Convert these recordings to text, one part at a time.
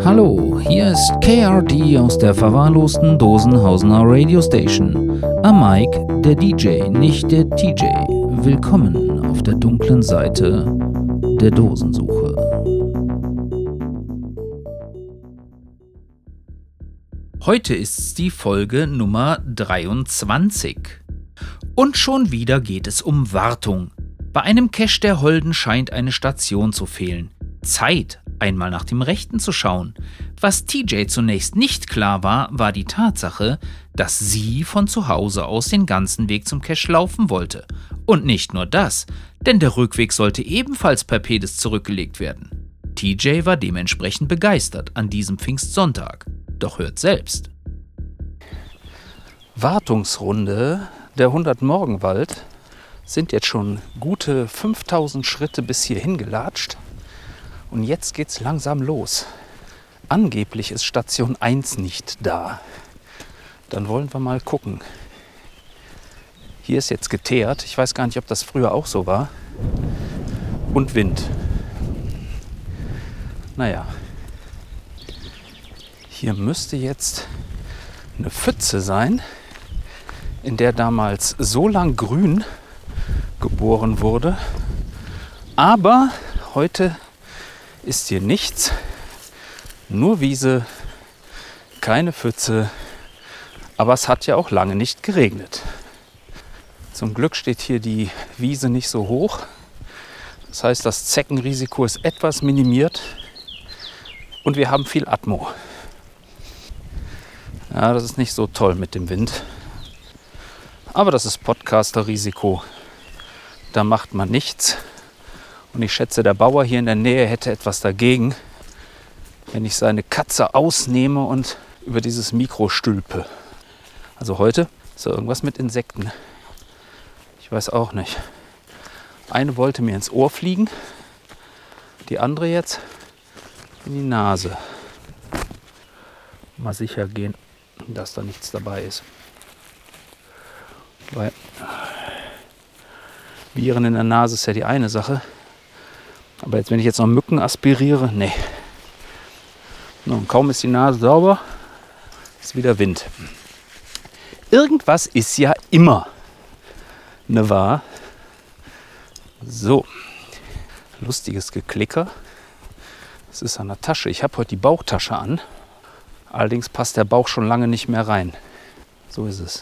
Hallo, hier ist KRD aus der verwahrlosten Dosenhausener Radio Station. Am Mike der DJ, nicht der TJ. Willkommen auf der dunklen Seite der Dosensuche. Heute ist die Folge Nummer 23. Und schon wieder geht es um Wartung. Bei einem Cache der Holden scheint eine Station zu fehlen. Zeit, einmal nach dem Rechten zu schauen. Was TJ zunächst nicht klar war, war die Tatsache, dass sie von zu Hause aus den ganzen Weg zum Cache laufen wollte. Und nicht nur das, denn der Rückweg sollte ebenfalls per Pedis zurückgelegt werden. TJ war dementsprechend begeistert an diesem Pfingstsonntag. Doch hört selbst. Wartungsrunde der 100-Morgenwald sind jetzt schon gute 5000 Schritte bis hierhin gelatscht. Und jetzt geht's langsam los. Angeblich ist Station 1 nicht da. Dann wollen wir mal gucken. Hier ist jetzt geteert. Ich weiß gar nicht, ob das früher auch so war. Und Wind. Naja. Hier müsste jetzt eine Pfütze sein, in der damals so lang Grün geboren wurde. Aber heute ist hier nichts, nur Wiese, keine Pfütze, aber es hat ja auch lange nicht geregnet. Zum Glück steht hier die Wiese nicht so hoch, das heißt, das Zeckenrisiko ist etwas minimiert und wir haben viel Atmo. Ja, das ist nicht so toll mit dem Wind, aber das ist Podcaster-Risiko, da macht man nichts. Und ich schätze, der Bauer hier in der Nähe hätte etwas dagegen, wenn ich seine Katze ausnehme und über dieses Mikro stülpe. Also heute ist da irgendwas mit Insekten. Ich weiß auch nicht. Eine wollte mir ins Ohr fliegen, die andere jetzt in die Nase. Mal sicher gehen, dass da nichts dabei ist. Weil Viren in der Nase ist ja die eine Sache. Aber jetzt, wenn ich jetzt noch Mücken aspiriere, nee. Und kaum ist die Nase sauber, ist wieder Wind. Irgendwas ist ja immer, ne wahr? So, lustiges Geklicker. Das ist an der Tasche. Ich habe heute die Bauchtasche an. Allerdings passt der Bauch schon lange nicht mehr rein. So ist es.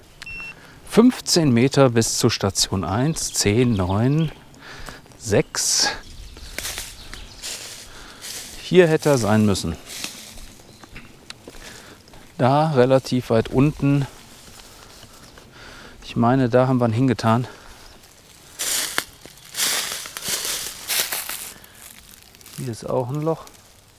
15 Meter bis zur Station 1, 10, 9, 6. Hier hätte er sein müssen. Da relativ weit unten. Ich meine, da haben wir ihn hingetan. Hier ist auch ein Loch.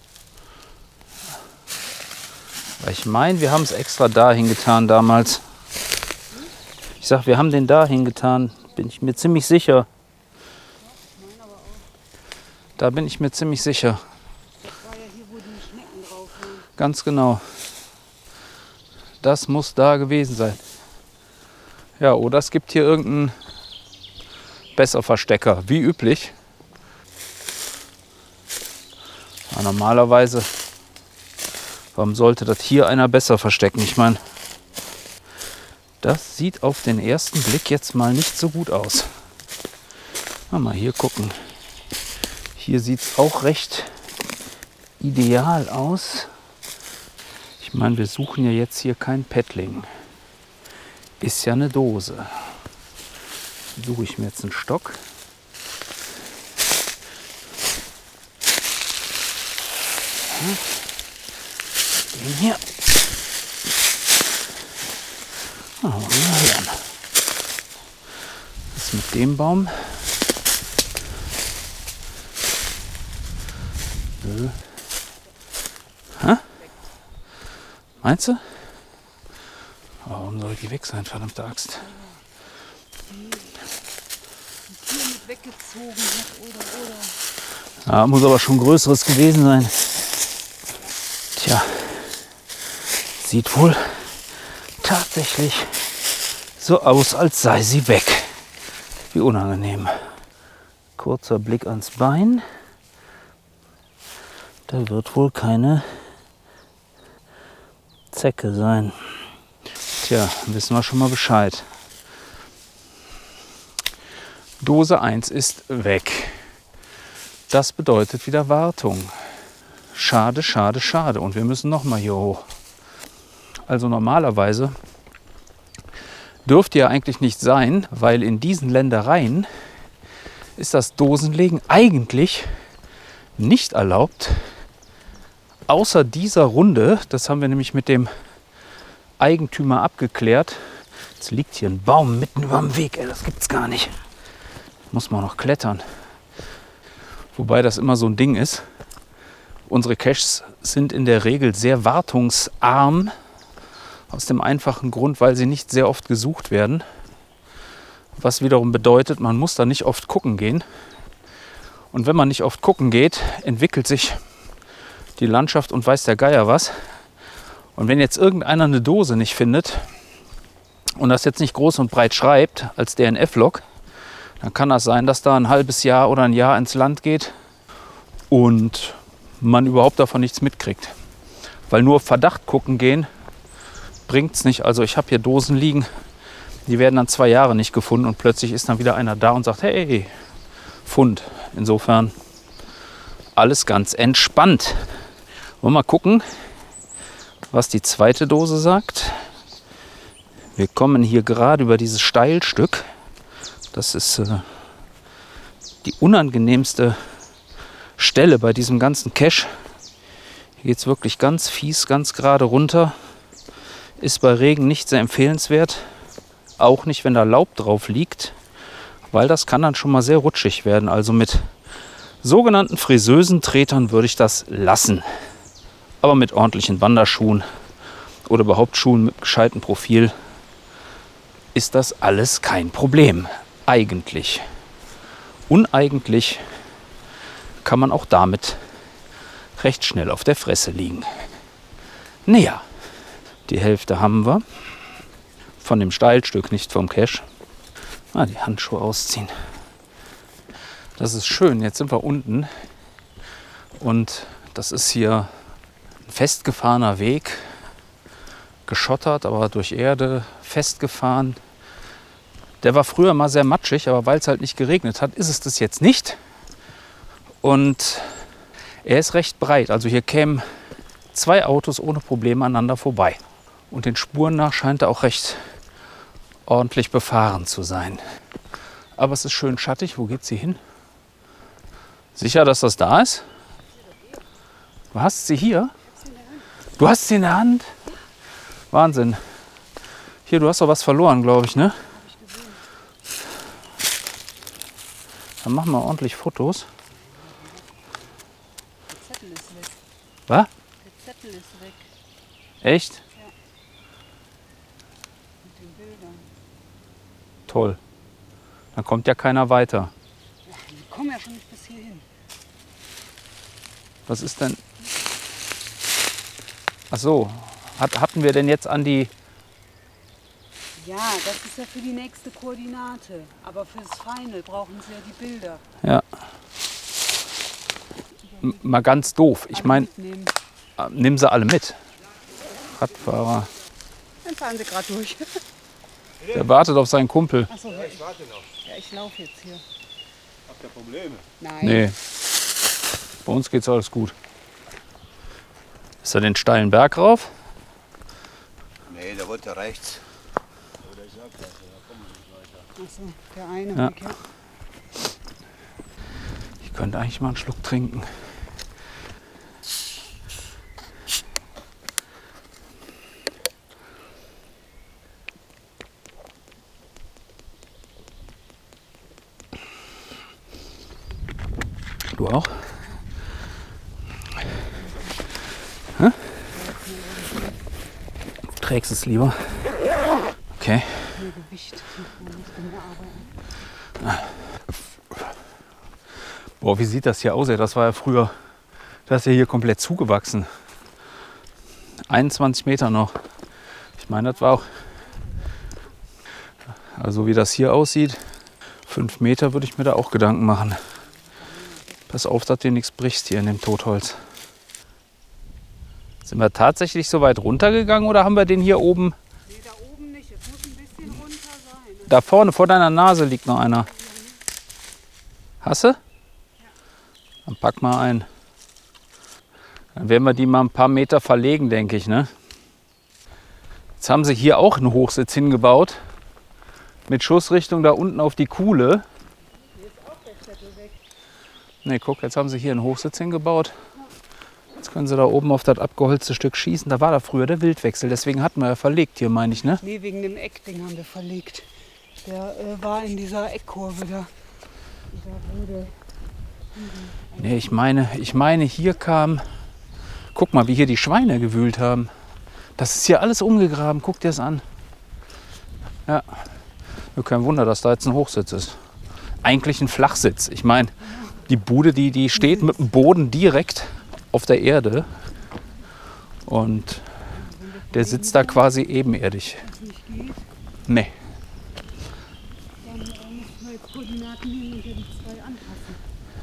Ich meine, wir haben es extra da hingetan damals. Ich sag, wir haben den da hingetan. Bin ich mir ziemlich sicher. Da bin ich mir ziemlich sicher. Ganz genau. Das muss da gewesen sein. Ja, oder es gibt hier irgendeinen Besserverstecker, wie üblich. Ja, normalerweise, warum sollte das hier einer besser verstecken? Ich meine, das sieht auf den ersten Blick jetzt mal nicht so gut aus. Mal hier gucken. Hier sieht es auch recht ideal aus. Ich meine, wir suchen ja jetzt hier kein Paddling. Ist ja eine Dose. Suche ich mir jetzt einen Stock. Den hier. Mal hören. Was ist mit dem Baum? Hä? Meinst du? Warum soll die weg sein, verdammte Axt? Hier mit weggezogen oder. Ja, muss aber schon größeres gewesen sein. Tja, sieht wohl tatsächlich so aus, als sei sie weg. Wie unangenehm. Kurzer Blick ans Bein. Da wird wohl keine Zecke sein. Tja, wissen wir schon mal Bescheid. Dose 1 ist weg. Das bedeutet wieder Wartung. Schade, schade, schade. Und wir müssen noch mal hier hoch. Also normalerweise dürfte ja eigentlich nicht sein, weil in diesen Ländereien ist das Dosenlegen eigentlich nicht erlaubt. Außer dieser Runde, das haben wir nämlich mit dem Eigentümer abgeklärt. Jetzt liegt hier ein Baum mitten über dem Weg, ey, das gibt's gar nicht. Muss man noch klettern. Wobei das immer so ein Ding ist. Unsere Caches sind in der Regel sehr wartungsarm. Aus dem einfachen Grund, weil sie nicht sehr oft gesucht werden. Was wiederum bedeutet, man muss da nicht oft gucken gehen. Und wenn man nicht oft gucken geht, entwickelt sich die Landschaft und weiß der Geier was. Und wenn jetzt irgendeiner eine Dose nicht findet und das jetzt nicht groß und breit schreibt als DNF-Log, dann kann das sein, dass da ein halbes Jahr oder ein Jahr ins Land geht und man überhaupt davon nichts mitkriegt. Weil nur auf Verdacht gucken gehen bringt es nicht. Also ich habe hier Dosen liegen, die werden dann 2 Jahre nicht gefunden und plötzlich ist dann wieder einer da und sagt, hey, Fund. Insofern alles ganz entspannt. Wollen wir mal gucken, was die zweite Dose sagt. Wir kommen hier gerade über dieses Steilstück. Das ist die unangenehmste Stelle bei diesem ganzen Cache. Hier geht es wirklich ganz fies, ganz gerade runter. Ist bei Regen nicht sehr empfehlenswert. Auch nicht, wenn da Laub drauf liegt. Weil das kann dann schon mal sehr rutschig werden. Also mit sogenannten Friseusentretern würde ich das lassen. Aber mit ordentlichen Wanderschuhen oder überhaupt Schuhen mit gescheitem Profil ist das alles kein Problem. Eigentlich. Uneigentlich kann man auch damit recht schnell auf der Fresse liegen. Naja, die Hälfte haben wir. Von dem Steilstück, nicht vom Cache. Die Handschuhe ausziehen. Das ist schön. Jetzt sind wir unten. Und das ist hier ein festgefahrener Weg. Geschottert, aber durch Erde festgefahren. Der war früher mal sehr matschig, aber weil es halt nicht geregnet hat, ist es das jetzt nicht. Und er ist recht breit. Also hier kämen 2 Autos ohne Probleme aneinander vorbei. Und den Spuren nach scheint er auch recht ordentlich befahren zu sein. Aber es ist schön schattig. Wo geht sie hin? Sicher, dass das da ist? Du hast sie hier? Du hast sie in der Hand? Wahnsinn. Hier, du hast doch was verloren, glaube ich, ne? Dann machen wir ordentlich Fotos. Der Zettel ist weg. Was? Der Zettel ist weg. Echt? Ja. Mit den Bildern. Toll. Dann kommt ja keiner weiter. Ja, die kommen ja schon nicht bis hierhin. Was ist denn? Ach so. Hatten wir denn jetzt an die... Ja, das ist ja für die nächste Koordinate. Aber fürs Final brauchen sie ja die Bilder. Ja. Mal ganz doof. Ich meine, Mitnehmen. nimm sie alle mit. Radfahrer. Dann fahren sie gerade durch. Der wartet auf seinen Kumpel. Achso, Ja, ich warte noch. ja, ich laufe jetzt hier. Habt ihr Probleme? Nein. Nee. Bei uns geht's alles gut. Ist er den steilen Berg rauf? Nee, der wollte rechts. Achso, der eine Ja. Weg, ja. Ich könnte eigentlich mal einen Schluck trinken. Du auch? Hä? Du trägst es lieber. Okay. Mehr Gewicht. Man muss mehr arbeiten. Boah, wie sieht das hier aus? Ey? Das war ja früher, das ist ja hier komplett zugewachsen. 21 Meter noch. Ich meine, das war auch, also wie das hier aussieht, 5 Meter würde ich mir da auch Gedanken machen. Pass auf, dass du nichts brichst hier in dem Totholz. Sind wir tatsächlich so weit runtergegangen oder haben wir den hier oben? Nee, da oben nicht. Es muss ein bisschen runter sein. Da vorne vor deiner Nase liegt noch einer. Hast du? Dann pack mal ein. Dann werden wir die mal ein paar Meter verlegen, denke ich. Ne? Jetzt haben sie hier auch einen Hochsitz hingebaut. Mit Schussrichtung da unten auf die Kuhle. Hier ist auch der Zettel weg. Ne, guck, jetzt haben sie hier einen Hochsitz hingebaut. Jetzt können sie da oben auf das abgeholzte Stück schießen. Da war da früher der Wildwechsel. Deswegen hatten wir ja verlegt hier, meine ich. Ne? Nee, wegen dem Eckding haben wir verlegt. Der war in dieser Eckkurve da. Und da wurde... Nee, ich meine, hier kam... Guck mal, wie hier die Schweine gewühlt haben. Das ist hier alles umgegraben. Guck dir das an. Ja. Kein Wunder, dass da jetzt ein Hochsitz ist. Eigentlich ein Flachsitz. Ich meine, die Bude, die steht mit dem Boden direkt auf der Erde. Und der sitzt da quasi ebenerdig. nicht geht, Nee. dann müssen wir jetzt Koordinaten nehmen und ja die 2 anpassen.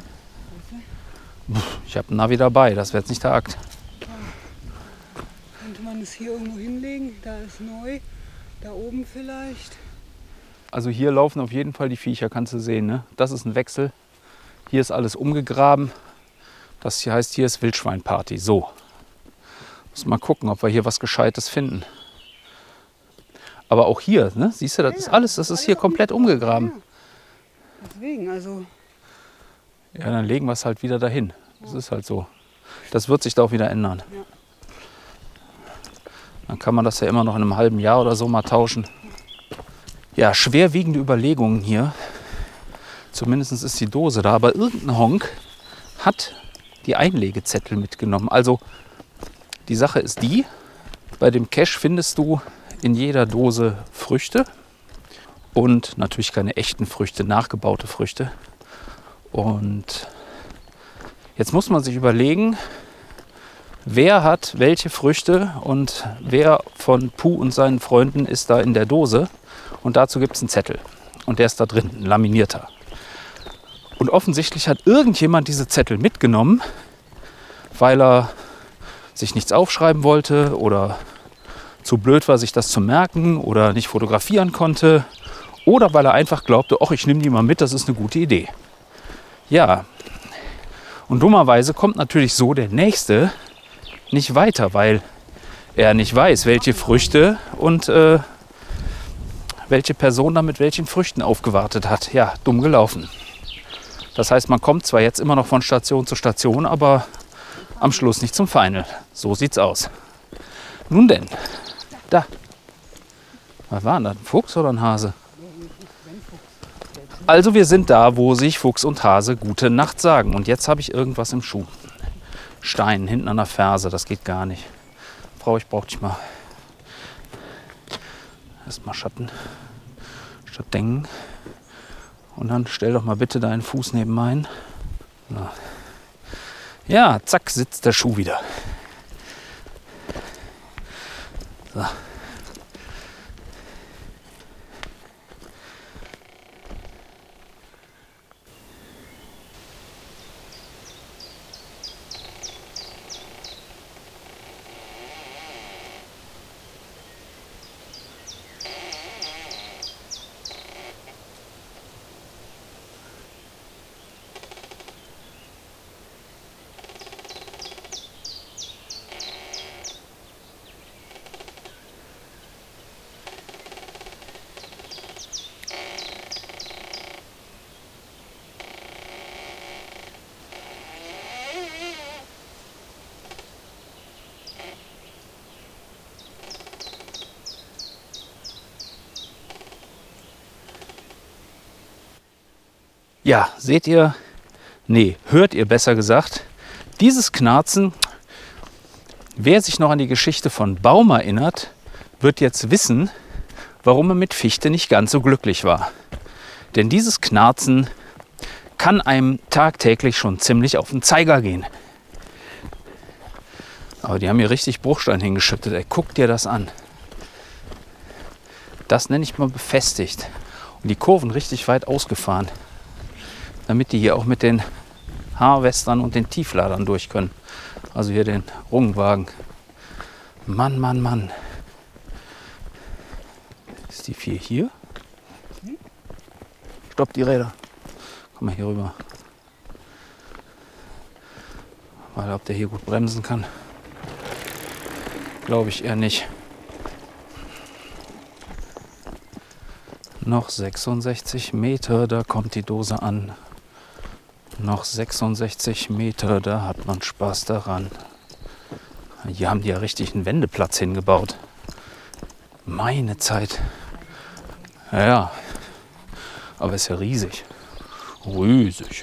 Weißt du? Ich habe ein Navi dabei. Das wäre jetzt nicht der Akt. Könnte man es hier irgendwo hinlegen? Da ist neu. Da oben vielleicht. Also hier laufen auf jeden Fall die Viecher, kannst du sehen. Ne? Das ist ein Wechsel. Hier ist alles umgegraben. Das hier heißt, hier ist Wildschweinparty. So. Muss mal gucken, ob wir hier was Gescheites finden. Aber auch hier, ne? Siehst du, das ist alles, das ist hier komplett umgegraben. Ja. Deswegen, also Ja, dann legen wir es halt wieder dahin. Das ist halt so. Das wird sich da auch wieder ändern. Ja. Dann kann man das ja immer noch in einem halben Jahr oder so mal tauschen. Ja, schwerwiegende Überlegungen hier. Zumindest ist die Dose da. Aber irgendein Honk hat die Einlegezettel mitgenommen. Also die Sache ist die, bei dem Cache findest du in jeder Dose Früchte. Und natürlich keine echten Früchte, nachgebaute Früchte. Und jetzt muss man sich überlegen, wer hat welche Früchte und wer von Puh und seinen Freunden ist da in der Dose. Und dazu gibt es einen Zettel. Und der ist da drin, ein laminierter. Und offensichtlich hat irgendjemand diese Zettel mitgenommen, weil er sich nichts aufschreiben wollte oder zu blöd war, sich das zu merken oder nicht fotografieren konnte. Oder weil er einfach glaubte, ach, ich nehme die mal mit, das ist eine gute Idee. Ja, und dummerweise kommt natürlich so der Nächste nicht weiter, weil er nicht weiß, welche Früchte und welche Person da mit welchen Früchten aufgewartet hat. Ja, dumm gelaufen. Das heißt, man kommt zwar jetzt immer noch von Station zu Station, aber am Schluss nicht zum Final. So sieht's aus. Nun denn, da. Was war denn das? Ein Fuchs oder ein Hase? Also wir sind da, wo sich Fuchs und Hase gute Nacht sagen. Und jetzt habe ich irgendwas im Schuh. Stein hinten an der Ferse, das geht gar nicht. Frau, ich brauche dich mal. Erstmal Schatten statt Denken. Und dann stell doch mal bitte deinen Fuß neben meinen. So. Ja, zack, sitzt der Schuh wieder. So. Ja, seht ihr, nee, hört ihr besser gesagt, dieses Knarzen, wer sich noch an die Geschichte von Baum erinnert, wird jetzt wissen, warum er mit Fichte nicht ganz so glücklich war. Denn dieses Knarzen kann einem tagtäglich schon ziemlich auf den Zeiger gehen. Aber die haben hier richtig Bruchstein hingeschüttet. Ey, guck dir das an. Das nenne ich mal befestigt. Und die Kurven richtig weit ausgefahren. Damit die hier auch mit den Harvestern und den Tiefladern durch können. Also hier den Rungwagen. Mann, Mann, Mann. Ist die 4 hier? Stopp die Räder. Komm mal hier rüber. Weil ob der hier gut bremsen kann, glaube ich eher nicht. Noch 66 Meter, da kommt die Dose an. Noch 66 Meter, da hat man Spaß daran. Hier haben die ja richtig einen Wendeplatz hingebaut. Meine Zeit. Ja, aber ist ja riesig. Riesig.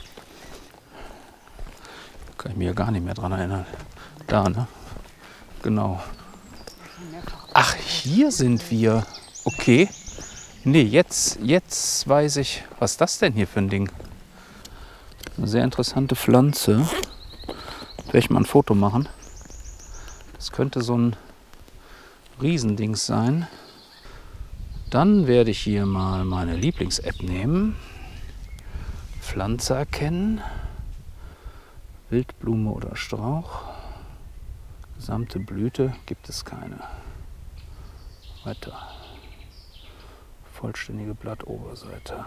Kann ich mich ja gar nicht mehr dran erinnern. Da, ne? Genau. Ach, hier sind wir. Okay. Nee, jetzt weiß ich, was ist das denn hier für ein Ding? Eine sehr interessante Pflanze. Werde ich mal ein Foto machen. Das könnte so ein Riesendings sein. Dann werde ich hier mal meine Lieblings-App nehmen. Pflanze erkennen. Wildblume oder Strauch. Gesamte Blüte gibt es keine. Weiter. Vollständige Blattoberseite.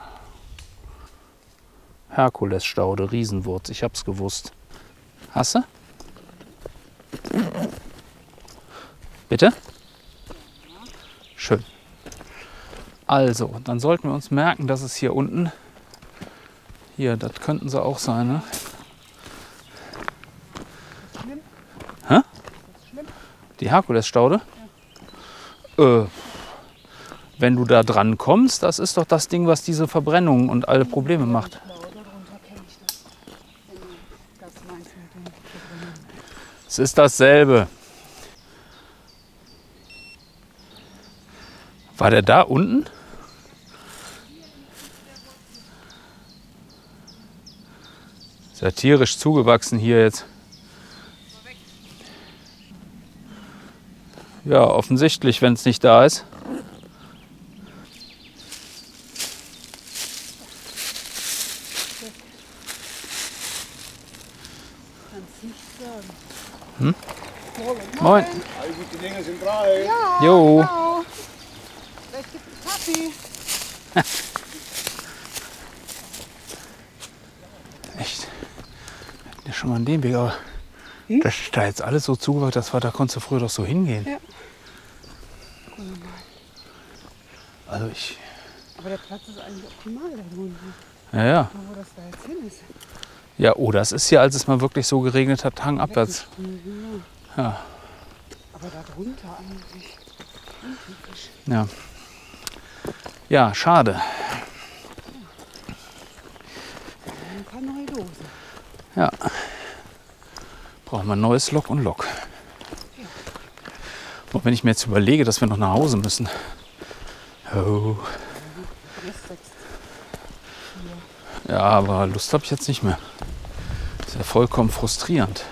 Herkulesstaude, Riesenwurz. Ich hab's gewusst. Hast du? Bitte? Schön. Also, dann sollten wir uns merken, dass es hier unten, hier, das könnten sie auch sein, ne? Hä? Die Herkulesstaude? Ja. Wenn du da dran kommst, das ist doch das Ding, was diese Verbrennung und alle Probleme macht. Es ist dasselbe. War der da unten? Ist ja tierisch zugewachsen hier jetzt. Ja, offensichtlich, wenn es nicht da ist. Hm? Moin. Alle gute Dinge sind drei. Ja, Jo. genau. Vielleicht gibt es Kaffee. Echt? Ja, schon mal an dem Weg, aber das ist da jetzt alles so zugewachsen, das war, da konntest du früher doch so hingehen. Ja. Also ich. Aber der Platz ist eigentlich optimal da drunten. Ja. Aber wo das da jetzt hin ist. Ja, oh, das ist hier, als es mal wirklich so geregnet hat, hangabwärts. Ja. Aber da drunter eigentlich. Ja. Ja, schade. Ein paar neue Dosen. Ja. Brauchen wir ein neues Lok und Lok. Und wenn ich mir jetzt überlege, dass wir noch nach Hause müssen. Oh. Ja, aber Lust habe ich jetzt nicht mehr. Ist ja vollkommen frustrierend.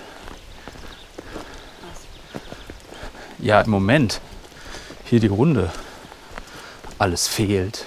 Ja, im Moment. Hier die Runde. Alles fehlt.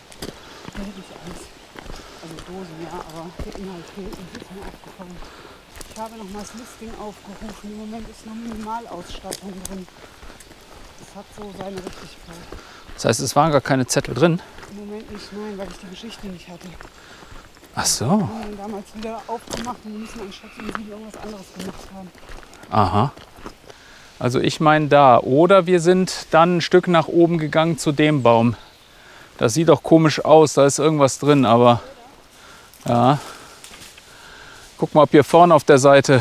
Also Dosen, ja, aber der Inhalt fehlt. Und ist mir aufgefallen. Ich habe noch mal das Listing aufgerufen. Im Moment ist nur Minimalausstattung drin. Das hat so seine Richtigkeit. Das heißt, es waren gar keine Zettel drin? Im Moment nicht, nein, weil ich die Geschichte nicht hatte. Ach so. Wir haben ihn damals wieder aufgemacht und müssen anstatt in 7 irgendwas anderes gemacht haben. Aha. Also ich meine da. Oder wir sind dann ein Stück nach oben gegangen zu dem Baum. Das sieht doch komisch aus, da ist irgendwas drin, aber ja. Guck mal, ob hier vorne auf der Seite,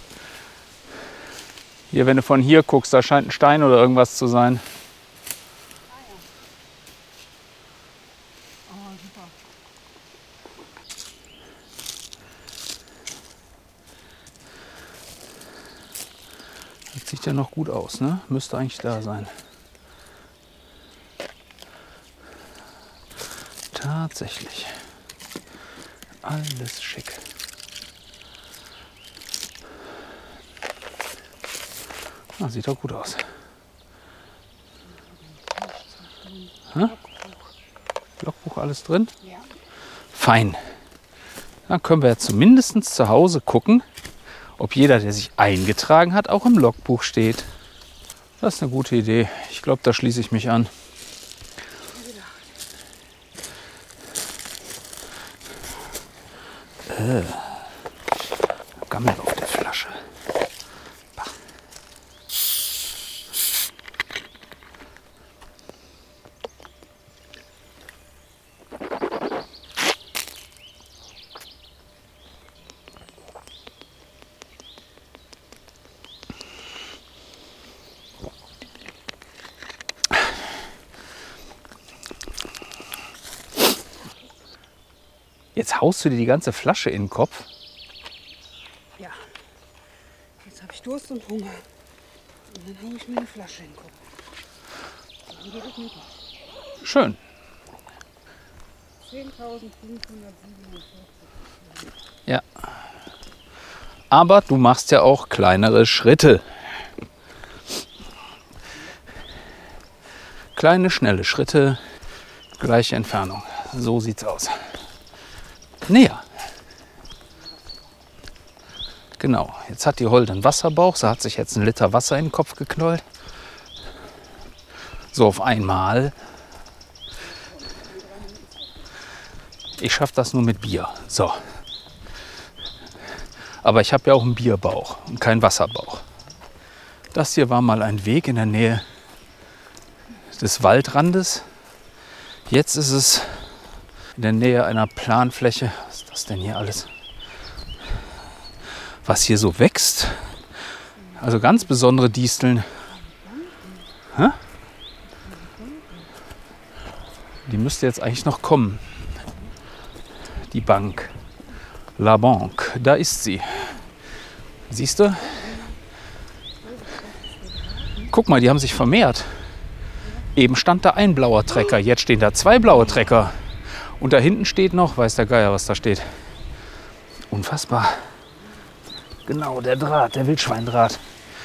hier, wenn du von hier guckst, da scheint ein Stein oder irgendwas zu sein. Das sieht ja noch gut aus, ne? Müsste eigentlich da sein. Tatsächlich. Alles schick. Ah, sieht doch gut aus. Hä? Logbuch alles drin? Ja. Fein. Dann können wir ja zumindest zu Hause gucken, ob jeder, der sich eingetragen hat, auch im Logbuch steht. Das ist eine gute Idee. Ich glaube, da schließe ich mich an. Gammel auf der Flasche. Bah. Jetzt haust du dir die ganze Flasche in den Kopf. Ja. Jetzt habe ich Durst und Hunger. Und dann haue ich mir eine Flasche in den Kopf. Dann geht es mir gut. Schön. 10.547. Ja. Aber du machst ja auch kleinere Schritte. Kleine, schnelle Schritte, gleiche Entfernung. So sieht's aus. Näher. Genau, jetzt hat die Holde einen Wasserbauch. Sie hat sich jetzt 1 Liter Wasser in den Kopf geknallt. So auf einmal. Ich schaffe das nur mit Bier. So. Aber ich habe ja auch einen Bierbauch und keinen Wasserbauch. Das hier war mal ein Weg in der Nähe des Waldrandes. Jetzt ist es in der Nähe einer Planfläche. Was ist das denn hier alles? Was hier so wächst. Also ganz besondere Disteln. Hä? Die müsste jetzt eigentlich noch kommen. Die Bank. La Banque. Da ist sie. Siehst du? Guck mal, die haben sich vermehrt. Eben stand da ein blauer Trecker. Jetzt stehen da 2 blaue Trecker. Und da hinten steht noch, weiß der Geier, was da steht. Unfassbar. Genau, der Draht, der Wildschweindraht.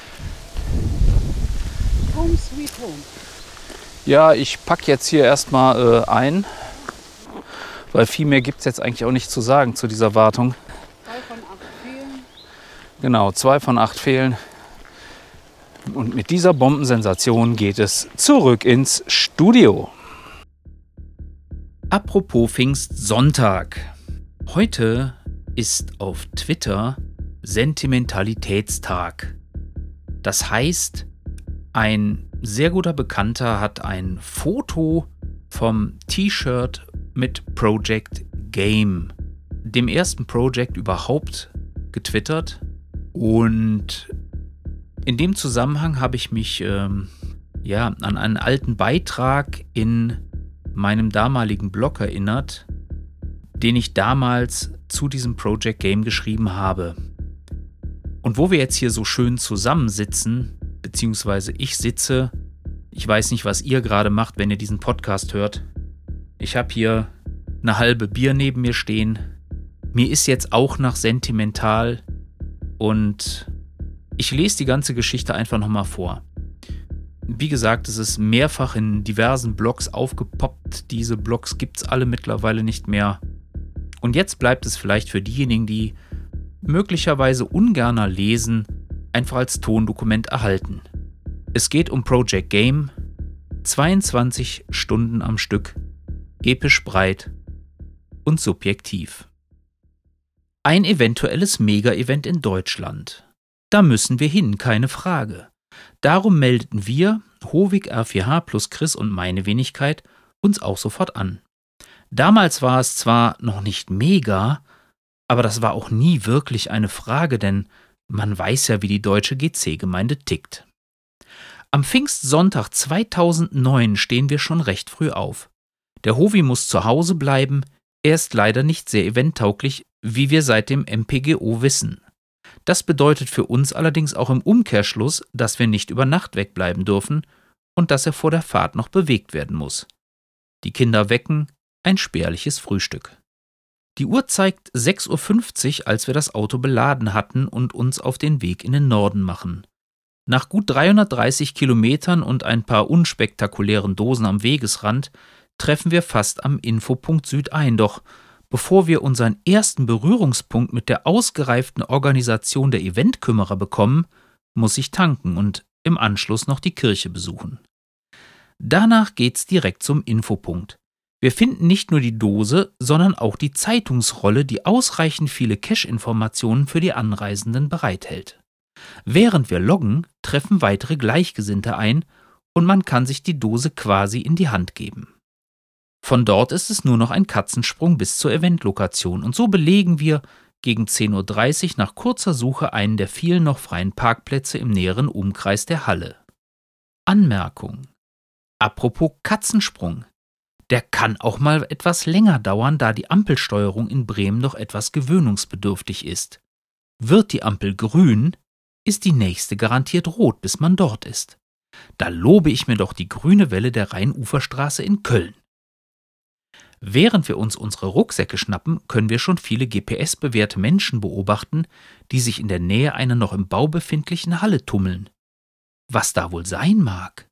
Home sweet home. Ja, ich packe jetzt hier erstmal ein. Weil viel mehr gibt es jetzt eigentlich auch nicht zu sagen zu dieser Wartung. 2 von 8 fehlen. Genau, 2 von 8 fehlen. Und mit dieser Bombensensation geht es zurück ins Studio. Apropos Pfingstsonntag. Heute ist auf Twitter Sentimentalitätstag. Das heißt, ein sehr guter Bekannter hat ein Foto vom T-Shirt mit Project Game, dem ersten Project überhaupt, getwittert. Und in dem Zusammenhang habe ich mich an einen alten Beitrag in meinem damaligen Blog erinnert, den ich damals zu diesem Project Game geschrieben habe. Und wo wir jetzt hier so schön zusammensitzen, beziehungsweise ich sitze, ich weiß nicht, was ihr gerade macht, wenn ihr diesen Podcast hört. Ich habe hier eine halbe Bier neben mir stehen. Mir ist jetzt auch nach sentimental und ich lese die ganze Geschichte einfach nochmal vor. Wie gesagt, es ist mehrfach in diversen Blogs aufgepoppt. Diese Blogs gibt es alle mittlerweile nicht mehr. Und jetzt bleibt es vielleicht für diejenigen, die möglicherweise ungerner lesen, einfach als Tondokument erhalten. Es geht um Project Game, 22 Stunden am Stück, episch breit und subjektiv. Ein eventuelles Mega-Event in Deutschland. Da müssen wir hin, keine Frage. Darum meldeten wir, Hovig R4H plus Chris und meine Wenigkeit, uns auch sofort an. Damals war es zwar noch nicht mega, aber das war auch nie wirklich eine Frage, denn man weiß ja, wie die deutsche GC-Gemeinde tickt. Am Pfingstsonntag 2009 stehen wir schon recht früh auf. Der Hovi muss zu Hause bleiben, er ist leider nicht sehr eventtauglich, wie wir seit dem MPGO wissen. Das bedeutet für uns allerdings auch im Umkehrschluss, dass wir nicht über Nacht wegbleiben dürfen und dass er vor der Fahrt noch bewegt werden muss. Die Kinder wecken, ein spärliches Frühstück. Die Uhr zeigt 6:50 Uhr, als wir das Auto beladen hatten und uns auf den Weg in den Norden machen. Nach gut 330 Kilometern und ein paar unspektakulären Dosen am Wegesrand treffen wir fast am Infopunkt Süd ein, doch bevor wir unseren ersten Berührungspunkt mit der ausgereiften Organisation der Eventkümmerer bekommen, muss ich tanken und im Anschluss noch die Kirche besuchen. Danach geht's direkt zum Infopunkt. Wir finden nicht nur die Dose, sondern auch die Zeitungsrolle, die ausreichend viele Cache-Informationen für die Anreisenden bereithält. Während wir loggen, treffen weitere Gleichgesinnte ein und man kann sich die Dose quasi in die Hand geben. Von dort ist es nur noch ein Katzensprung bis zur Eventlokation und so belegen wir gegen 10:30 Uhr nach kurzer Suche einen der vielen noch freien Parkplätze im näheren Umkreis der Halle. Anmerkung: Apropos Katzensprung. Der kann auch mal etwas länger dauern, da die Ampelsteuerung in Bremen noch etwas gewöhnungsbedürftig ist. Wird die Ampel grün, ist die nächste garantiert rot, bis man dort ist. Da lobe ich mir doch die grüne Welle der Rheinuferstraße in Köln. Während wir uns unsere Rucksäcke schnappen, können wir schon viele GPS-bewährte Menschen beobachten, die sich in der Nähe einer noch im Bau befindlichen Halle tummeln. Was da wohl sein mag?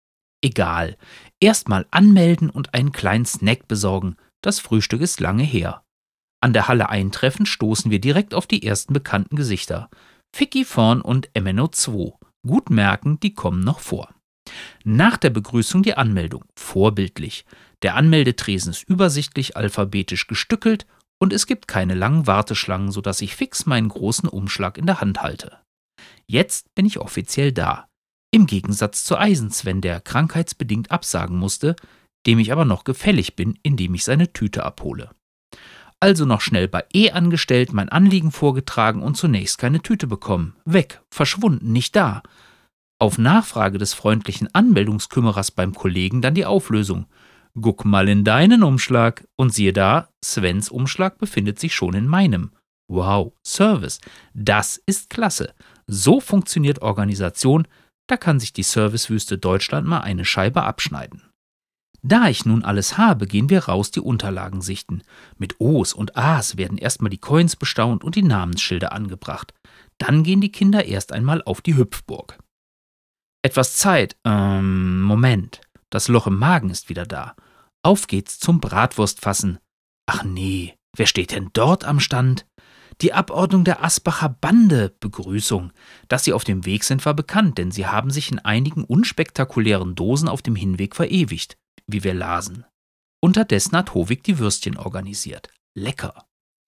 Egal, erstmal anmelden und einen kleinen Snack besorgen, das Frühstück ist lange her. An der Halle eintreffend stoßen wir direkt auf die ersten bekannten Gesichter. Ficky Vorn und MNO2. Gut merken, die kommen noch vor. Nach der Begrüßung die Anmeldung, vorbildlich. Der Anmeldetresen ist übersichtlich alphabetisch gestückelt und es gibt keine langen Warteschlangen, sodass ich fix meinen großen Umschlag in der Hand halte. Jetzt bin ich offiziell da. Im Gegensatz zu Eisensven, der krankheitsbedingt absagen musste, dem ich aber noch gefällig bin, indem ich seine Tüte abhole. Also noch schnell bei angestellt, mein Anliegen vorgetragen und zunächst keine Tüte bekommen. Weg, verschwunden, nicht da. Auf Nachfrage des freundlichen Anmeldungskümmerers beim Kollegen dann die Auflösung. Guck mal in deinen Umschlag und siehe da, Svens Umschlag befindet sich schon in meinem. Wow, Service, das ist klasse. So funktioniert Organisation. Da kann sich die Servicewüste Deutschland mal eine Scheibe abschneiden. Da ich nun alles habe, gehen wir raus die Unterlagen sichten. Mit O's und A's werden erstmal die Coins bestaunt und die Namensschilder angebracht. Dann gehen die Kinder erst einmal auf die Hüpfburg. Etwas Zeit, Moment, das Loch im Magen ist wieder da. Auf geht's zum Bratwurstfassen. Ach nee, wer steht denn dort am Stand? Die Abordnung der Asbacher Bande, Begrüßung. Dass sie auf dem Weg sind, war bekannt, denn sie haben sich in einigen unspektakulären Dosen auf dem Hinweg verewigt, wie wir lasen. Unterdessen hat Hovig die Würstchen organisiert. Lecker.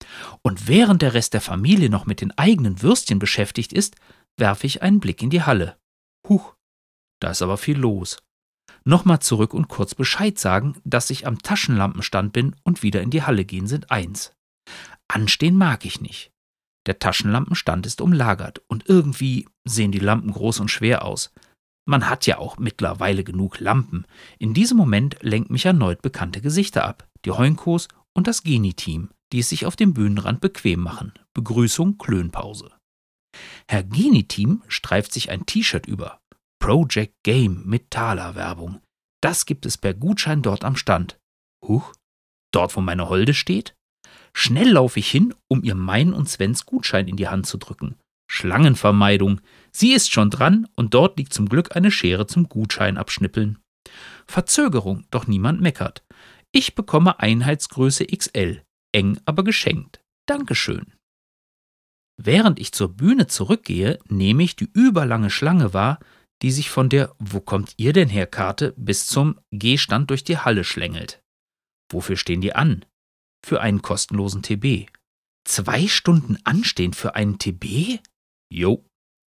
Und während der Rest der Familie noch mit den eigenen Würstchen beschäftigt ist, werfe ich einen Blick in die Halle. Huch, da ist aber viel los. Nochmal zurück und kurz Bescheid sagen, dass ich am Taschenlampenstand bin und wieder in die Halle gehen sind eins. Anstehen mag ich nicht. Der Taschenlampenstand ist umlagert und irgendwie sehen die Lampen groß und schwer aus. Man hat ja auch mittlerweile genug Lampen. In diesem Moment lenken mich erneut bekannte Gesichter ab. Die Heunkos und das Geni-Team, die es sich auf dem Bühnenrand bequem machen. Begrüßung, Klönpause. Herr Geni-Team streift sich ein T-Shirt über. Project Game mit Taler-Werbung. Das gibt es per Gutschein dort am Stand. Huch, dort wo meine Holde steht? Schnell laufe ich hin, um ihr meinen und Svens Gutschein in die Hand zu drücken. Schlangenvermeidung. Sie ist schon dran und dort liegt zum Glück eine Schere zum Gutschein abschnippeln. Verzögerung, doch niemand meckert. Ich bekomme Einheitsgröße XL. Eng, aber geschenkt. Dankeschön. Während ich zur Bühne zurückgehe, nehme ich die überlange Schlange wahr, die sich von der »Wo kommt ihr denn her« Karte bis zum Gehstand durch die Halle schlängelt. Wofür stehen die an? Für einen kostenlosen TB. 2 Stunden anstehen für einen TB? Jo.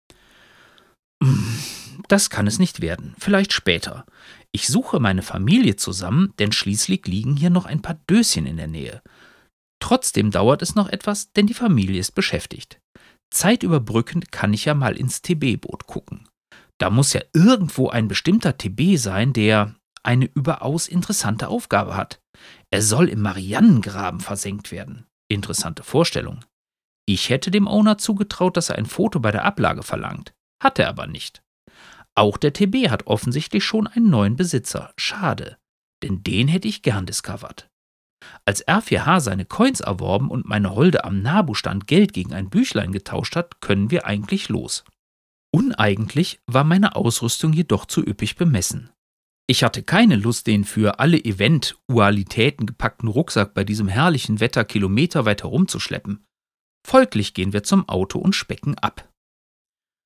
Das kann es nicht werden. Vielleicht später. Ich suche meine Familie zusammen, denn schließlich liegen hier noch ein paar Döschen in der Nähe. Trotzdem dauert es noch etwas, denn die Familie ist beschäftigt. Zeitüberbrückend kann ich ja mal ins TB-Boot gucken. Da muss ja irgendwo ein bestimmter TB sein, der eine überaus interessante Aufgabe hat. Er soll im Marianengraben versenkt werden. Interessante Vorstellung. Ich hätte dem Owner zugetraut, dass er ein Foto bei der Ablage verlangt. Hat er aber nicht. Auch der TB hat offensichtlich schon einen neuen Besitzer. Schade, denn den hätte ich gern discovert. Als R4H seine Coins erworben und meine Holde am Nabu-Stand Geld gegen ein Büchlein getauscht hat, können wir eigentlich los. Uneigentlich war meine Ausrüstung jedoch zu üppig bemessen. Ich hatte keine Lust, den für alle Event-Ualitäten gepackten Rucksack bei diesem herrlichen Wetter kilometerweit herumzuschleppen. Folglich gehen wir zum Auto und specken ab.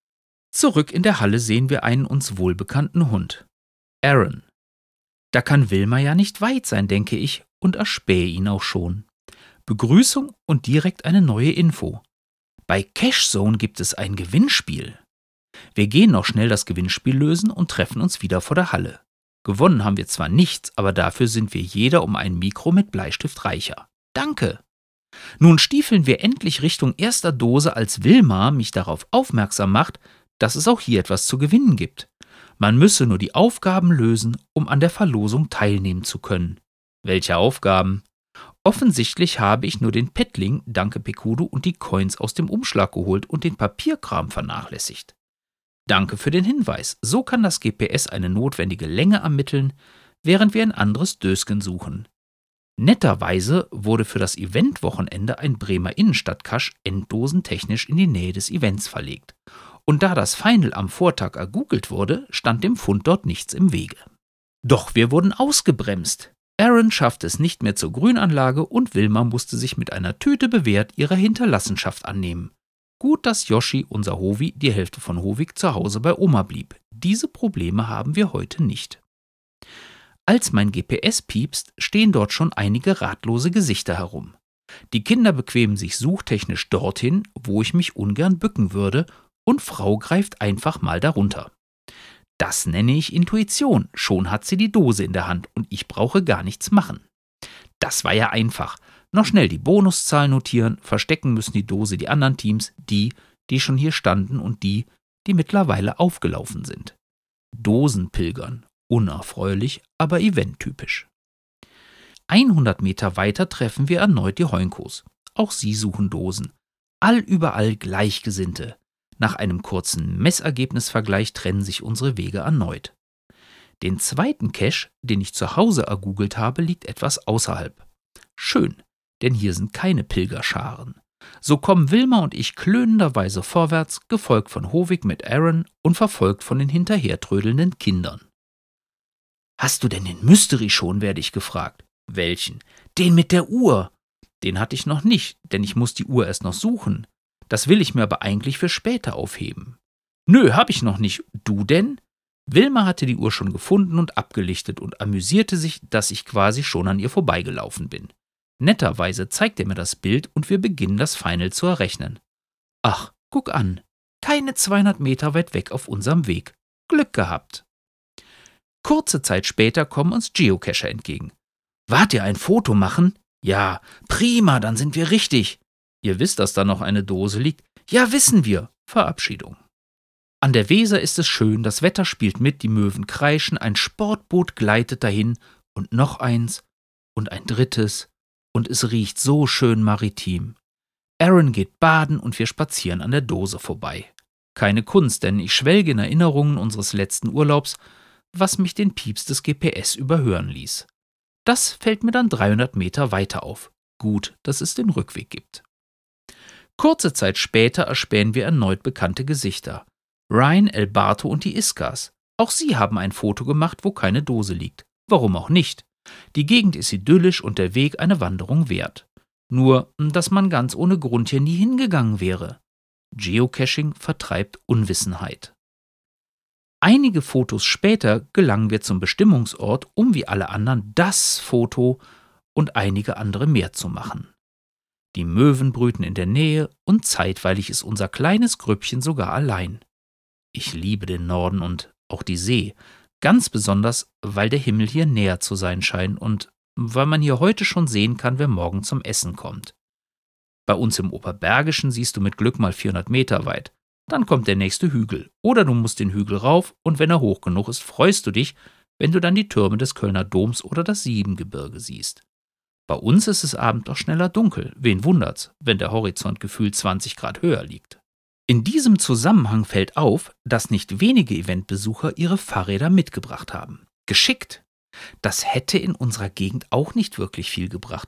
Zurück in der Halle sehen wir einen uns wohlbekannten Hund. Aaron. Da kann Wilma ja nicht weit sein, denke ich, und erspähe ihn auch schon. Begrüßung und direkt eine neue Info. Bei Cashzone gibt es ein Gewinnspiel. Wir gehen noch schnell das Gewinnspiel lösen und treffen uns wieder vor der Halle. Gewonnen haben wir zwar nichts, aber dafür sind wir jeder um ein Mikro mit Bleistift reicher. Danke! Nun stiefeln wir endlich Richtung erster Dose, als Wilma mich darauf aufmerksam macht, dass es auch hier etwas zu gewinnen gibt. Man müsse nur die Aufgaben lösen, um an der Verlosung teilnehmen zu können. Welche Aufgaben? Offensichtlich habe ich nur den Pettling, danke Pekudo, und die Coins aus dem Umschlag geholt und den Papierkram vernachlässigt. Danke für den Hinweis. So kann das GPS eine notwendige Länge ermitteln, während wir ein anderes Dösken suchen. Netterweise wurde für das Eventwochenende ein Bremer Innenstadt-Cache enddosentechnisch in die Nähe des Events verlegt. Und da das Final am Vortag ergoogelt wurde, stand dem Fund dort nichts im Wege. Doch wir wurden ausgebremst. Aaron schaffte es nicht mehr zur Grünanlage und Wilma musste sich mit einer Tüte bewährt ihrer Hinterlassenschaft annehmen. Gut, dass Yoshi, unser Hovi, die Hälfte von Hovik, zu Hause bei Oma blieb. Diese Probleme haben wir heute nicht. Als mein GPS piepst, stehen dort schon einige ratlose Gesichter herum. Die Kinder bequemen sich suchtechnisch dorthin, wo ich mich ungern bücken würde, und Frau greift einfach mal darunter. Das nenne ich Intuition. Schon hat sie die Dose in der Hand und ich brauche gar nichts machen. Das war ja einfach. Noch schnell die Bonuszahl notieren, verstecken müssen die Dose die anderen Teams, die schon hier standen und die mittlerweile aufgelaufen sind. Dosenpilgern. Unerfreulich, aber eventtypisch. 100 Meter weiter treffen wir erneut die Heunkos. Auch sie suchen Dosen. Allüberall Gleichgesinnte. Nach einem kurzen Messergebnisvergleich trennen sich unsere Wege erneut. Den zweiten Cache, den ich zu Hause ergoogelt habe, liegt etwas außerhalb. Schön, denn hier sind keine Pilgerscharen. So kommen Wilma und ich klönenderweise vorwärts, gefolgt von Hovik mit Aaron und verfolgt von den hinterhertrödelnden Kindern. »Hast du denn den Mystery schon?« werde ich gefragt. »Welchen?« »Den mit der Uhr.« Den hatte ich noch nicht, denn ich muss die Uhr erst noch suchen. Das will ich mir aber eigentlich für später aufheben. »Nö, hab ich noch nicht. Du denn?« Wilma hatte die Uhr schon gefunden und abgelichtet und amüsierte sich, dass ich quasi schon an ihr vorbeigelaufen bin. Netterweise zeigt er mir das Bild und wir beginnen das Final zu errechnen. Ach, guck an. Keine 200 Meter weit weg auf unserem Weg. Glück gehabt. Kurze Zeit später kommen uns Geocacher entgegen. »Wart ihr ein Foto machen?« »Ja, prima, dann sind wir richtig.« »Ihr wisst, dass da noch eine Dose liegt?« »Ja, wissen wir.« Verabschiedung. An der Weser ist es schön, das Wetter spielt mit, die Möwen kreischen, ein Sportboot gleitet dahin und noch eins und ein drittes und es riecht so schön maritim. Aaron geht baden und wir spazieren an der Dose vorbei. Keine Kunst, denn ich schwelge in Erinnerungen unseres letzten Urlaubs, was mich den Pieps des GPS überhören ließ. Das fällt mir dann 300 Meter weiter auf. Gut, dass es den Rückweg gibt. Kurze Zeit später erspähen wir erneut bekannte Gesichter. Ryan, Elbarto und die Iskas. Auch sie haben ein Foto gemacht, wo keine Dose liegt. Warum auch nicht? Die Gegend ist idyllisch und der Weg eine Wanderung wert. Nur, dass man ganz ohne Grund hier nie hingegangen wäre. Geocaching vertreibt Unwissenheit. Einige Fotos später gelangen wir zum Bestimmungsort, um wie alle anderen das Foto und einige andere mehr zu machen. Die Möwen brüten in der Nähe und zeitweilig ist unser kleines Grüppchen sogar allein. Ich liebe den Norden und auch die See, ganz besonders, weil der Himmel hier näher zu sein scheint und weil man hier heute schon sehen kann, wer morgen zum Essen kommt. Bei uns im Oberbergischen siehst du mit Glück mal 400 Meter weit. Dann kommt der nächste Hügel. Oder du musst den Hügel rauf und wenn er hoch genug ist, freust du dich, wenn du dann die Türme des Kölner Doms oder das Siebengebirge siehst. Bei uns ist es abends doch schneller dunkel. Wen wundert's, wenn der Horizont gefühlt 20 Grad höher liegt? In diesem Zusammenhang fällt auf, dass nicht wenige Eventbesucher ihre Fahrräder mitgebracht haben. Geschickt. Das hätte in unserer Gegend auch nicht wirklich viel gebracht.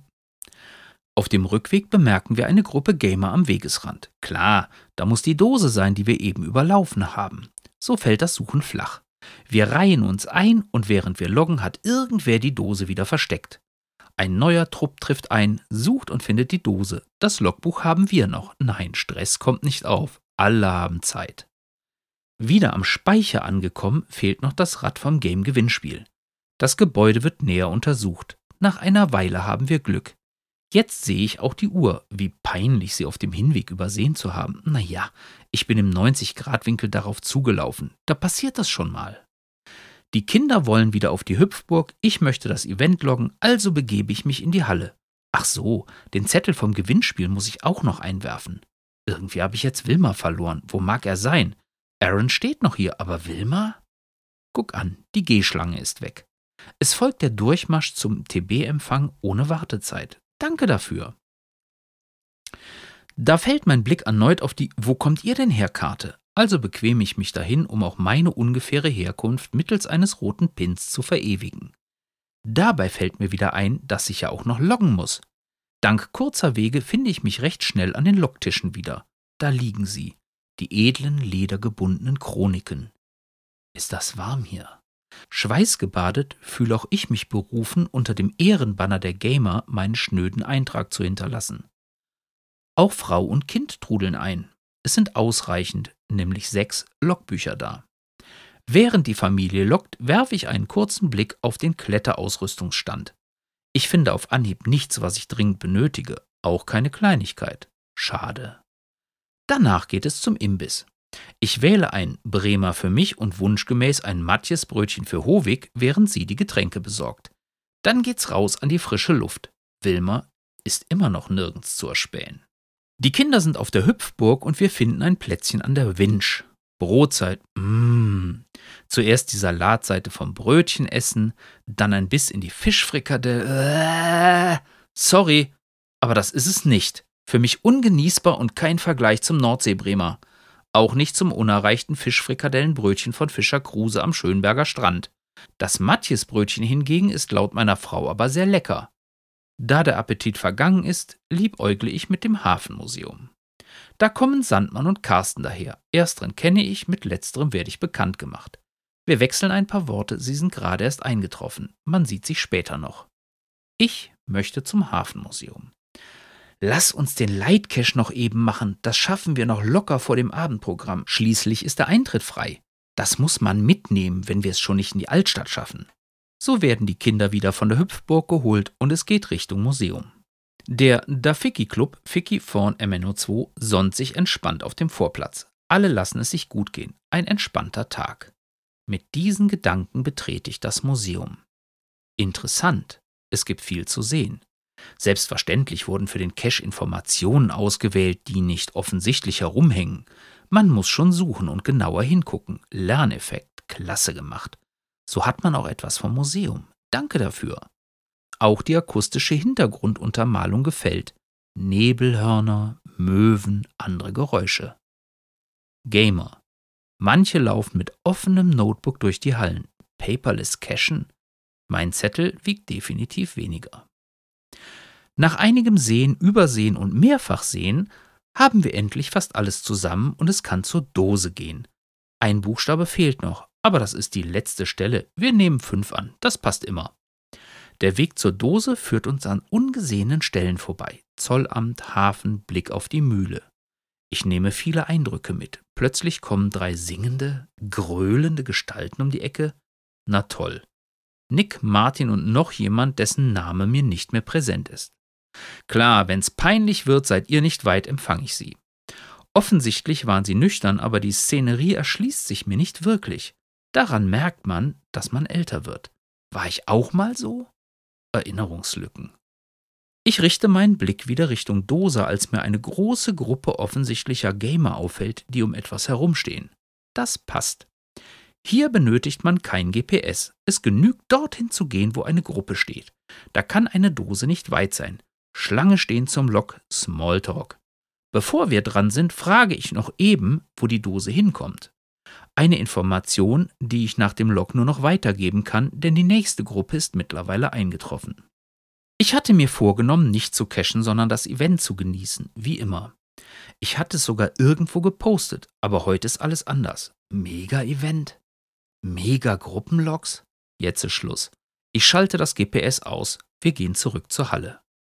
Auf dem Rückweg bemerken wir eine Gruppe Gamer am Wegesrand. Klar, da muss die Dose sein, die wir eben überlaufen haben. So fällt das Suchen flach. Wir reihen uns ein und während wir loggen, hat irgendwer die Dose wieder versteckt. Ein neuer Trupp trifft ein, sucht und findet die Dose. Das Logbuch haben wir noch. Nein, Stress kommt nicht auf. Alle haben Zeit. Wieder am Speicher angekommen, fehlt noch das Rad vom Game-Gewinnspiel. Das Gebäude wird näher untersucht. Nach einer Weile haben wir Glück. Jetzt sehe ich auch die Uhr. Wie peinlich, sie auf dem Hinweg übersehen zu haben. Naja, ich bin im 90-Grad-Winkel darauf zugelaufen. Da passiert das schon mal. Die Kinder wollen wieder auf die Hüpfburg. Ich möchte das Event loggen, also begebe ich mich in die Halle. Ach so, den Zettel vom Gewinnspiel muss ich auch noch einwerfen. Irgendwie habe ich jetzt Wilma verloren. Wo mag er sein? Aaron steht noch hier, aber Wilma? Guck an, die Gehschlange ist weg. Es folgt der Durchmarsch zum TB-Empfang ohne Wartezeit. Danke dafür. Da fällt mein Blick erneut auf die »Wo kommt ihr denn her?« Karte. Also bequeme ich mich dahin, um auch meine ungefähre Herkunft mittels eines roten Pins zu verewigen. Dabei fällt mir wieder ein, dass ich ja auch noch loggen muss. Dank kurzer Wege finde ich mich recht schnell an den Logtischen wieder. Da liegen sie, die edlen, ledergebundenen Chroniken. Ist das warm hier? Schweißgebadet fühle auch ich mich berufen, unter dem Ehrenbanner der Gamer meinen schnöden Eintrag zu hinterlassen. Auch Frau und Kind trudeln ein. Es sind ausreichend, nämlich 6 Logbücher da. Während die Familie loggt, werfe ich einen kurzen Blick auf den Kletterausrüstungsstand. Ich finde auf Anhieb nichts, was ich dringend benötige, auch keine Kleinigkeit. Schade. Danach geht es zum Imbiss. Ich wähle ein Bremer für mich und wunschgemäß ein Matjesbrötchen für Hovig, während sie die Getränke besorgt. Dann geht's raus an die frische Luft. Wilma ist immer noch nirgends zu erspähen. Die Kinder sind auf der Hüpfburg und wir finden ein Plätzchen an der Winch. Brotzeit, Zuerst die Salatseite vom Brötchen essen, dann ein Biss in die Fischfrikadelle. Sorry, aber das ist es nicht. Für mich ungenießbar und kein Vergleich zum Nordseebremer. Auch nicht zum unerreichten Fischfrikadellenbrötchen von Fischer Kruse am Schönberger Strand. Das Matjesbrötchen hingegen ist laut meiner Frau aber sehr lecker. Da der Appetit vergangen ist, liebäugle ich mit dem Hafenmuseum. Da kommen Sandmann und Carsten daher. Ersteren kenne ich, mit letzterem werde ich bekannt gemacht. Wir wechseln ein paar Worte, sie sind gerade erst eingetroffen. Man sieht sich später noch. Ich möchte zum Hafenmuseum. Lass uns den Lightcache noch eben machen, das schaffen wir noch locker vor dem Abendprogramm. Schließlich ist der Eintritt frei. Das muss man mitnehmen, wenn wir es schon nicht in die Altstadt schaffen. So werden die Kinder wieder von der Hüpfburg geholt und es geht Richtung Museum. Der Dafiki-Club Ficky vorn MNO2 sonnt sich entspannt auf dem Vorplatz. Alle lassen es sich gut gehen. Ein entspannter Tag. Mit diesen Gedanken betrete ich das Museum. Interessant. Es gibt viel zu sehen. Selbstverständlich wurden für den Cache Informationen ausgewählt, die nicht offensichtlich herumhängen. Man muss schon suchen und genauer hingucken. Lerneffekt, klasse gemacht. So hat man auch etwas vom Museum. Danke dafür. Auch die akustische Hintergrunduntermalung gefällt. Nebelhörner, Möwen, andere Geräusche. Gamer. Manche laufen mit offenem Notebook durch die Hallen. Paperless Cachen? Mein Zettel wiegt definitiv weniger. Nach einigem Sehen, Übersehen und Mehrfachsehen haben wir endlich fast alles zusammen und es kann zur Dose gehen. Ein Buchstabe fehlt noch, aber das ist die letzte Stelle. Wir nehmen 5 an, das passt immer. Der Weg zur Dose führt uns an ungesehenen Stellen vorbei. Zollamt, Hafen, Blick auf die Mühle. Ich nehme viele Eindrücke mit. Plötzlich kommen 3 singende, gröhlende Gestalten um die Ecke. Na toll. Nick, Martin und noch jemand, dessen Name mir nicht mehr präsent ist. Klar, wenn's peinlich wird, seid ihr nicht weit, empfange ich sie. Offensichtlich waren sie nüchtern, aber die Szenerie erschließt sich mir nicht wirklich. Daran merkt man, dass man älter wird. War ich auch mal so? Erinnerungslücken. Ich richte meinen Blick wieder Richtung Dose, als mir eine große Gruppe offensichtlicher Gamer auffällt, die um etwas herumstehen. Das passt. Hier benötigt man kein GPS. Es genügt, dorthin zu gehen, wo eine Gruppe steht. Da kann eine Dose nicht weit sein. Schlange stehen zum Log, Smalltalk. Bevor wir dran sind, frage ich noch eben, wo die Dose hinkommt. Eine Information, die ich nach dem Log nur noch weitergeben kann, denn die nächste Gruppe ist mittlerweile eingetroffen. Ich hatte mir vorgenommen, nicht zu cachen, sondern das Event zu genießen, wie immer. Ich hatte es sogar irgendwo gepostet, aber heute ist alles anders. Mega-Event? Mega-Gruppenlogs? Jetzt ist Schluss. Ich schalte das GPS aus. Wir gehen zurück zur Halle.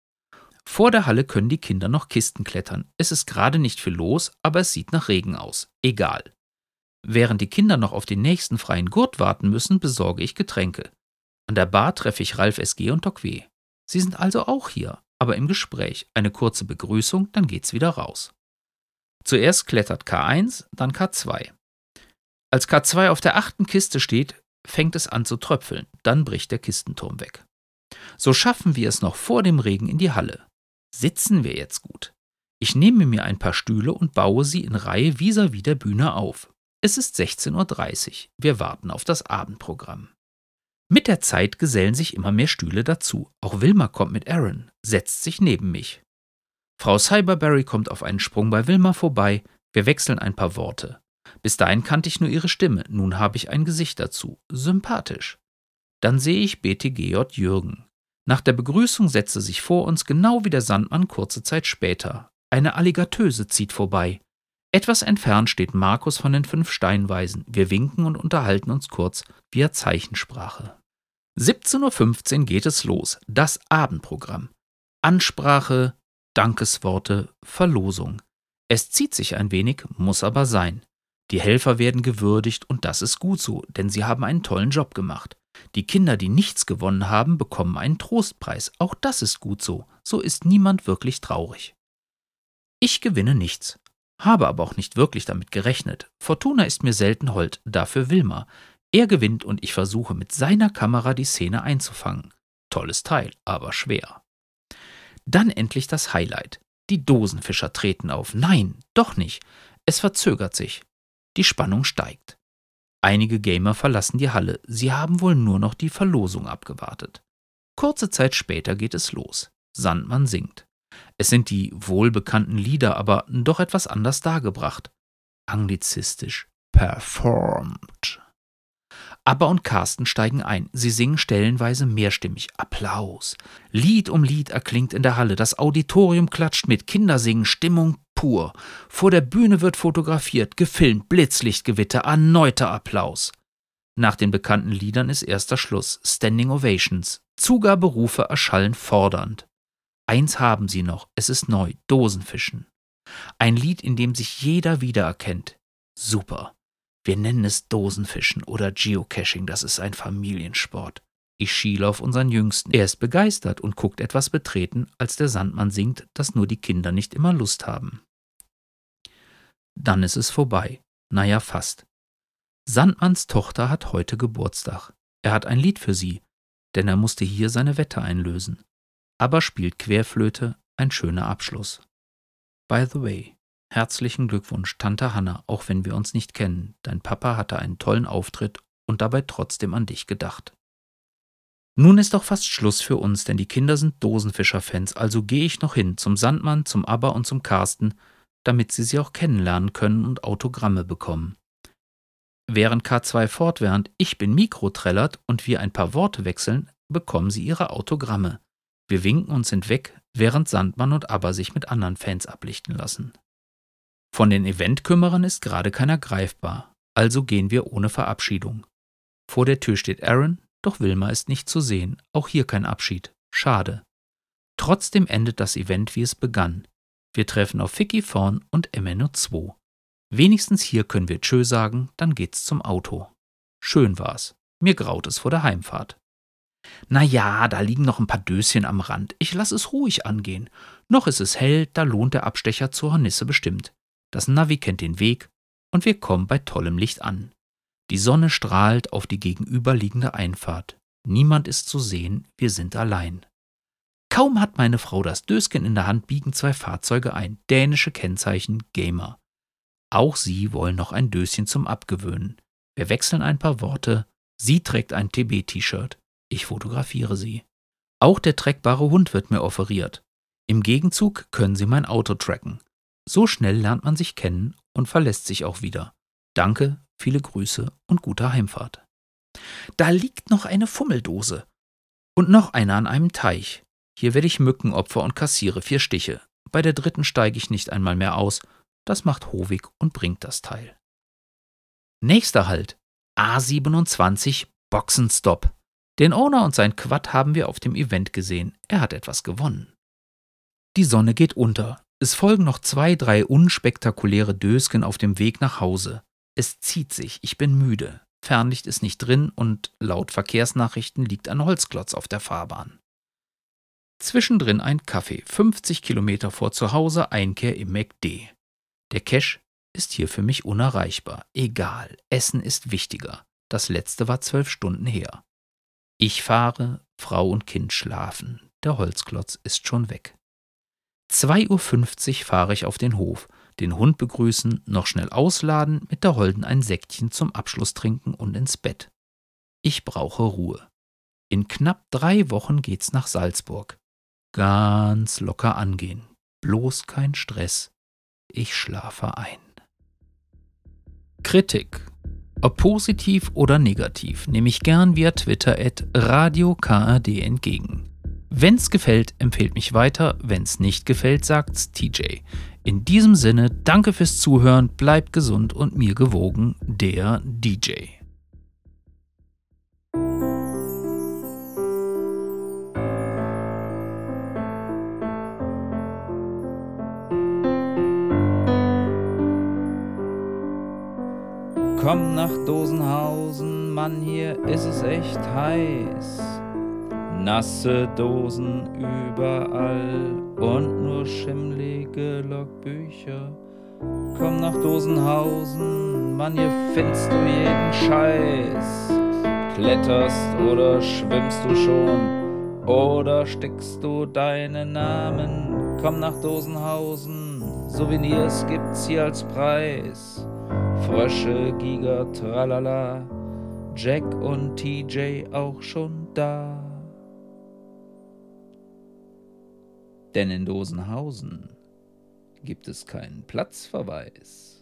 Vor der Halle können die Kinder noch Kisten klettern. Es ist gerade nicht viel los, aber es sieht nach Regen aus. Egal. Während die Kinder noch auf den nächsten freien Gurt warten müssen, besorge ich Getränke. An der Bar treffe ich Ralf SG und Doc W. Sie sind also auch hier, aber im Gespräch. Eine kurze Begrüßung, dann geht's wieder raus. Zuerst klettert K1, dann K2. Als K2 auf der 8. Kiste steht, fängt es an zu tröpfeln, dann bricht der Kistenturm weg. So schaffen wir es noch vor dem Regen in die Halle. Sitzen wir jetzt gut. Ich nehme mir ein paar Stühle und baue sie in Reihe vis-à-vis der Bühne auf. Es ist 16:30 Uhr. Wir warten auf das Abendprogramm. Mit der Zeit gesellen sich immer mehr Stühle dazu. Auch Wilma kommt mit Aaron, setzt sich neben mich. Frau Cyberberry kommt auf einen Sprung bei Wilma vorbei. Wir wechseln ein paar Worte. Bis dahin kannte ich nur ihre Stimme. Nun habe ich ein Gesicht dazu. Sympathisch. Dann sehe ich BTGJ Jürgen. Nach der Begrüßung setzt er sich vor uns, genau wie der Sandmann kurze Zeit später. Eine Alligatöse zieht vorbei. Etwas entfernt steht Markus von den 5 Steinweisen. Wir winken und unterhalten uns kurz via Zeichensprache. 17:15 Uhr geht es los. Das Abendprogramm. Ansprache, Dankesworte, Verlosung. Es zieht sich ein wenig, muss aber sein. Die Helfer werden gewürdigt und das ist gut so, denn sie haben einen tollen Job gemacht. Die Kinder, die nichts gewonnen haben, bekommen einen Trostpreis. Auch das ist gut so. So ist niemand wirklich traurig. Ich gewinne nichts. Habe aber auch nicht wirklich damit gerechnet. Fortuna ist mir selten hold, dafür Wilma. Er gewinnt und ich versuche mit seiner Kamera die Szene einzufangen. Tolles Teil, aber schwer. Dann endlich das Highlight. Die Dosenfischer treten auf. Nein, doch nicht. Es verzögert sich. Die Spannung steigt. Einige Gamer verlassen die Halle. Sie haben wohl nur noch die Verlosung abgewartet. Kurze Zeit später geht es los. Sandmann singt. Es sind die wohlbekannten Lieder, aber doch etwas anders dargebracht. Anglizistisch. Performed. Abba und Carsten steigen ein. Sie singen stellenweise mehrstimmig. Applaus. Lied um Lied erklingt in der Halle. Das Auditorium klatscht mit. Kinder singen. Stimmung pur. Vor der Bühne wird fotografiert, gefilmt, Blitzlichtgewitter, erneuter Applaus. Nach den bekannten Liedern ist erster Schluss. Standing Ovations. Zugaberufe erschallen fordernd. Eins haben sie noch, es ist neu, Dosenfischen. Ein Lied, in dem sich jeder wiedererkennt. Super. Wir nennen es Dosenfischen oder Geocaching, das ist ein Familiensport. Ich schiele auf unseren Jüngsten. Er ist begeistert und guckt etwas betreten, als der Sandmann singt, dass nur die Kinder nicht immer Lust haben. Dann ist es vorbei. Naja, fast. Sandmanns Tochter hat heute Geburtstag. Er hat ein Lied für sie, denn er musste hier seine Wette einlösen. Aber spielt Querflöte, ein schöner Abschluss. By the way, herzlichen Glückwunsch, Tante Hanna, auch wenn wir uns nicht kennen. Dein Papa hatte einen tollen Auftritt und dabei trotzdem an dich gedacht. Nun ist doch fast Schluss für uns, denn die Kinder sind Dosenfischer-Fans, also gehe ich noch hin zum Sandmann, zum Abba und zum Carsten, damit sie auch kennenlernen können und Autogramme bekommen. Während K2 fortwährend Ich bin Mikro trällert und wir ein paar Worte wechseln, bekommen sie ihre Autogramme. Wir winken und sind weg, während Sandmann und Abba sich mit anderen Fans ablichten lassen. Von den Eventkümmerern ist gerade keiner greifbar, also gehen wir ohne Verabschiedung. Vor der Tür steht Aaron, doch Wilma ist nicht zu sehen, auch hier kein Abschied. Schade. Trotzdem endet das Event, wie es begann. Wir treffen auf Vicky vorn und MNO2. Wenigstens hier können wir Tschö sagen, dann geht's zum Auto. Schön war's. Mir graut es vor der Heimfahrt. Naja, da liegen noch ein paar Döschen am Rand. Ich lass es ruhig angehen. Noch ist es hell, da lohnt der Abstecher zur Hornisse bestimmt. Das Navi kennt den Weg und wir kommen bei tollem Licht an. Die Sonne strahlt auf die gegenüberliegende Einfahrt. Niemand ist zu sehen, wir sind allein. Kaum hat meine Frau das Döschen in der Hand, biegen 2 Fahrzeuge ein. Dänische Kennzeichen, Gamer. Auch sie wollen noch ein Döschen zum Abgewöhnen. Wir wechseln ein paar Worte. Sie trägt ein TB-T-Shirt. Ich fotografiere sie. Auch der trackbare Hund wird mir offeriert. Im Gegenzug können sie mein Auto tracken. So schnell lernt man sich kennen und verlässt sich auch wieder. Danke, viele Grüße und gute Heimfahrt. Da liegt noch eine Fummeldose. Und noch eine an einem Teich. Hier werde ich Mückenopfer und kassiere 4 Stiche. Bei der 3. steige ich nicht einmal mehr aus. Das macht Hovig und bringt das Teil. Nächster Halt. A27 Boxenstopp. Den Owner und sein Quad haben wir auf dem Event gesehen. Er hat etwas gewonnen. Die Sonne geht unter. Es folgen noch 2, 3 unspektakuläre Dösken auf dem Weg nach Hause. Es zieht sich, ich bin müde. Fernlicht ist nicht drin und laut Verkehrsnachrichten liegt ein Holzklotz auf der Fahrbahn. Zwischendrin ein Kaffee, 50 Kilometer vor zu Hause, Einkehr im McD. Der Cache ist hier für mich unerreichbar. Egal, Essen ist wichtiger. Das letzte war 12 Stunden her. Ich fahre, Frau und Kind schlafen. Der Holzklotz ist schon weg. 2:50 Uhr fahre ich auf den Hof, den Hund begrüßen, noch schnell ausladen, mit der Holden ein Sektchen zum Abschluss trinken und ins Bett. Ich brauche Ruhe. In knapp 3 Wochen geht's nach Salzburg. Ganz locker angehen. Bloß kein Stress. Ich schlafe ein. Kritik. Ob positiv oder negativ, nehme ich gern via Twitter @radiokad entgegen. Wenn's gefällt, empfehlt mich weiter. Wenn's nicht gefällt, sagt's TJ. In diesem Sinne, danke fürs Zuhören, bleibt gesund und mir gewogen, der DJ. Komm nach Dosenhausen, Mann, hier ist es echt heiß. Nasse Dosen überall und nur schimmlige Logbücher. Komm nach Dosenhausen, Mann, hier findest du jeden Scheiß. Kletterst oder schwimmst du schon oder steckst du deinen Namen? Komm nach Dosenhausen, Souvenirs gibt's hier als Preis. Frösche, Giga, tralala, Jack und TJ auch schon da. Denn in Dosenhausen gibt es keinen Platzverweis.